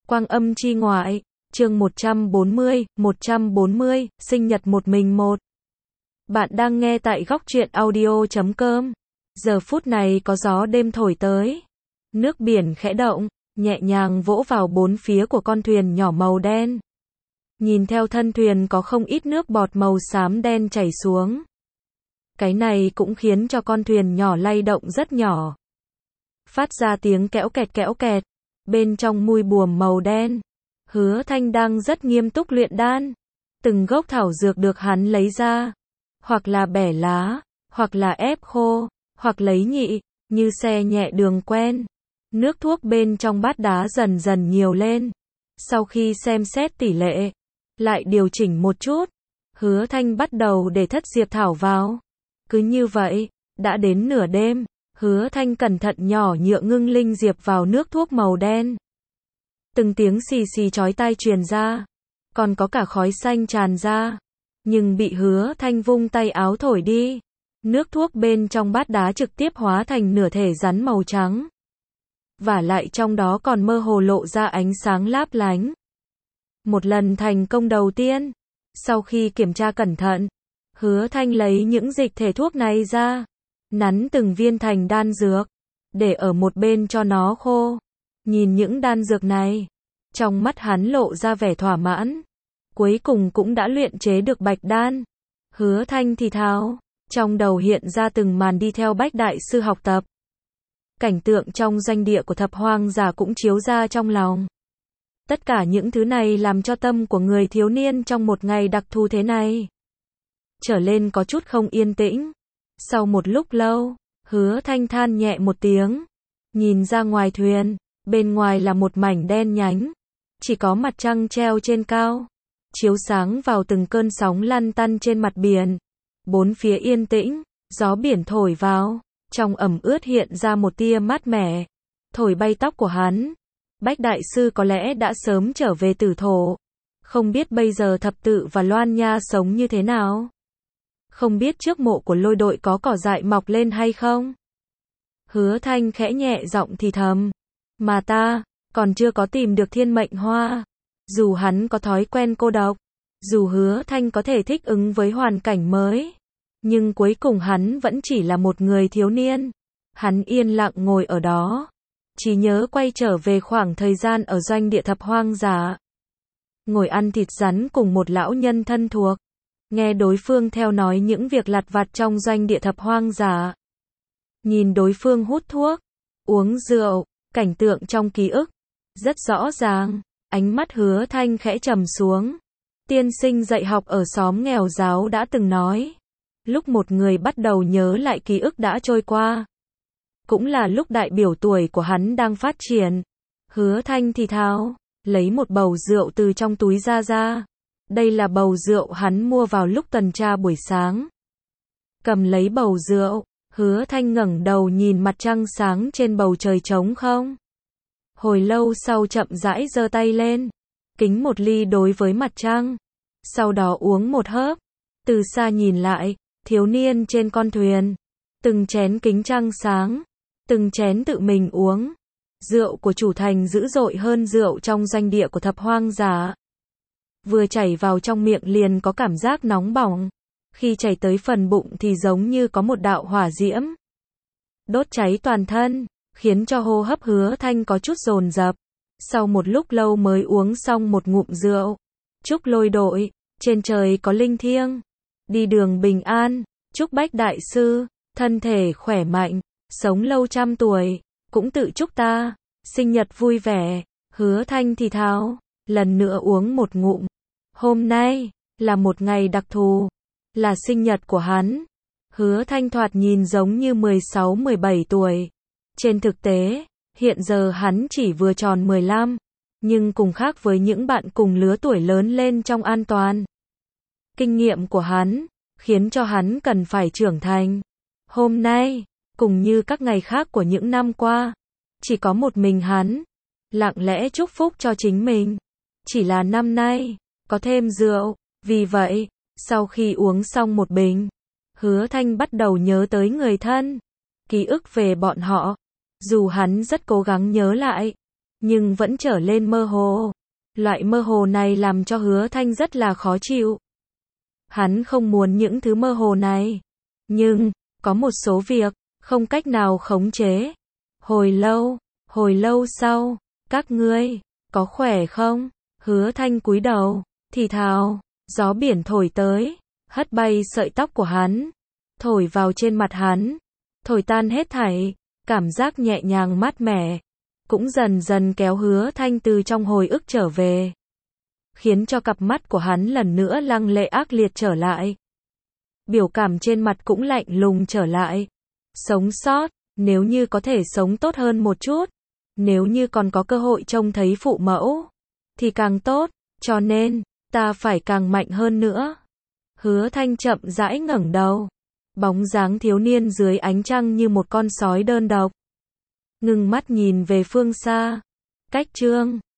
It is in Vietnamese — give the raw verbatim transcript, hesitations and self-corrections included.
Quang âm chi ngoại, chương một trăm bốn mươi, một trăm bốn mươi, sinh nhật một mình một. Bạn đang nghe tại góc truyện audio chấm com. Giờ phút này có gió đêm thổi tới. Nước biển khẽ động, nhẹ nhàng vỗ vào bốn phía của con thuyền nhỏ màu đen. Nhìn theo thân thuyền có không ít nước bọt màu xám đen chảy xuống. Cái này cũng khiến cho con thuyền nhỏ lay động rất nhỏ. Phát ra tiếng kẽo kẹt kẽo kẹt. Bên trong mui buồm màu đen, Hứa Thanh đang rất nghiêm túc luyện đan. Từng gốc thảo dược được hắn lấy ra, hoặc là bẻ lá, hoặc là ép khô, hoặc lấy nhị, như xe nhẹ đường quen. Nước thuốc bên trong bát đá dần dần nhiều lên. Sau khi xem xét tỷ lệ, lại điều chỉnh một chút, Hứa Thanh bắt đầu để thất diệp thảo vào. Cứ như vậy, đã đến nửa đêm. Hứa Thanh cẩn thận nhỏ nhựa ngưng linh diệp vào nước thuốc màu đen. Từng tiếng xì xì chói tai truyền ra, còn có cả khói xanh tràn ra, nhưng bị Hứa Thanh vung tay áo thổi đi. Nước thuốc bên trong bát đá trực tiếp hóa thành nửa thể rắn màu trắng. Vả lại trong đó còn mơ hồ lộ ra ánh sáng láp lánh. Một lần thành công đầu tiên, sau khi kiểm tra cẩn thận, Hứa Thanh lấy những dịch thể thuốc này ra, nắn từng viên thành đan dược, để ở một bên cho nó khô. Nhìn những đan dược này, trong mắt hắn lộ ra vẻ thỏa mãn. Cuối cùng cũng đã luyện chế được bạch đan. Hứa Thanh thì thào, trong đầu hiện ra từng màn đi theo Bách Đại Sư học tập. Cảnh tượng trong doanh địa của thập hoang giả cũng chiếu ra trong lòng. Tất cả những thứ này làm cho tâm của người thiếu niên trong một ngày đặc thù thế này trở lên có chút không yên tĩnh. Sau một lúc lâu, Hứa Thanh than nhẹ một tiếng, nhìn ra ngoài thuyền, bên ngoài là một mảnh đen nhánh, chỉ có mặt trăng treo trên cao, chiếu sáng vào từng cơn sóng lăn tăn trên mặt biển. Bốn phía yên tĩnh, gió biển thổi vào, trong ẩm ướt hiện ra một tia mát mẻ, thổi bay tóc của hắn. Bách Đại Sư có lẽ đã sớm trở về tử thổ, không biết bây giờ thập tự và Loan Nha sống như thế nào. Không biết trước mộ của Lôi Đội có cỏ dại mọc lên hay không? Hứa Thanh khẽ nhẹ giọng thì thầm. Mà ta, còn chưa có tìm được thiên mệnh hoa. Dù hắn có thói quen cô độc, dù Hứa Thanh có thể thích ứng với hoàn cảnh mới, nhưng cuối cùng hắn vẫn chỉ là một người thiếu niên. Hắn yên lặng ngồi ở đó, chỉ nhớ quay trở về khoảng thời gian ở doanh địa thập hoang giả. Ngồi ăn thịt rắn cùng một lão nhân thân thuộc. Nghe đối phương theo nói những việc lặt vặt trong doanh địa thập hoang giả. Nhìn đối phương hút thuốc, uống rượu, cảnh tượng trong ký ức rất rõ ràng. Ánh mắt Hứa Thanh khẽ trầm xuống. Tiên sinh dạy học ở xóm nghèo giáo đã từng nói, lúc một người bắt đầu nhớ lại ký ức đã trôi qua, cũng là lúc đại biểu tuổi của hắn đang phát triển. Hứa Thanh thì thào, lấy một bầu rượu từ trong túi ra ra. Đây là bầu rượu hắn mua vào lúc tuần tra buổi sáng. Cầm lấy bầu rượu, Hứa Thanh ngẩng đầu nhìn mặt trăng sáng trên bầu trời trống không. Hồi lâu sau chậm rãi giơ tay lên, kính một ly đối với mặt trăng. Sau đó uống một hớp. Từ xa nhìn lại, thiếu niên trên con thuyền, từng chén kính trăng sáng, từng chén tự mình uống. Rượu của chủ thành dữ dội hơn rượu trong doanh địa của thập hoang giả. Vừa chảy vào trong miệng liền có cảm giác nóng bỏng. Khi chảy tới phần bụng thì giống như có một đạo hỏa diễm đốt cháy toàn thân, khiến cho hô hấp Hứa Thanh có chút dồn dập. Sau một lúc lâu mới uống xong một ngụm rượu. Chúc Lôi Đội, trên trời có linh thiêng, đi đường bình an. Chúc Bách Đại Sư, thân thể khỏe mạnh, sống lâu trăm tuổi. Cũng tự chúc ta, sinh nhật vui vẻ. Hứa Thanh thì thào, lần nữa uống một ngụm. Hôm nay, là một ngày đặc thù, là sinh nhật của hắn. Hứa Thanh thoạt nhìn giống như mười sáu mười bảy tuổi. Trên thực tế, hiện giờ hắn chỉ vừa tròn mười lăm, nhưng cùng khác với những bạn cùng lứa tuổi lớn lên trong an toàn. Kinh nghiệm của hắn, khiến cho hắn cần phải trưởng thành. Hôm nay, cùng như các ngày khác của những năm qua, chỉ có một mình hắn, lặng lẽ chúc phúc cho chính mình. Chỉ là năm nay, có thêm rượu, vì vậy, sau khi uống xong một bình, Hứa Thanh bắt đầu nhớ tới người thân, ký ức về bọn họ. Dù hắn rất cố gắng nhớ lại, nhưng vẫn trở lên mơ hồ. Loại mơ hồ này làm cho Hứa Thanh rất là khó chịu. Hắn không muốn những thứ mơ hồ này, nhưng có một số việc không cách nào khống chế. Hồi lâu, hồi lâu sau, các ngươi có khỏe không? Hứa Thanh cúi đầu, thì thào, gió biển thổi tới, hất bay sợi tóc của hắn, thổi vào trên mặt hắn, thổi tan hết thảy, cảm giác nhẹ nhàng mát mẻ, cũng dần dần kéo Hứa Thanh từ trong hồi ức trở về, khiến cho cặp mắt của hắn lần nữa lăng lệ ác liệt trở lại. Biểu cảm trên mặt cũng lạnh lùng trở lại. Sống sót, nếu như có thể sống tốt hơn một chút, nếu như còn có cơ hội trông thấy phụ mẫu, thì càng tốt, cho nên, ta phải càng mạnh hơn nữa. Hứa Thanh chậm rãi ngẩng đầu, bóng dáng thiếu niên dưới ánh trăng như một con sói đơn độc. Ngưng mắt nhìn về phương xa, cách Trương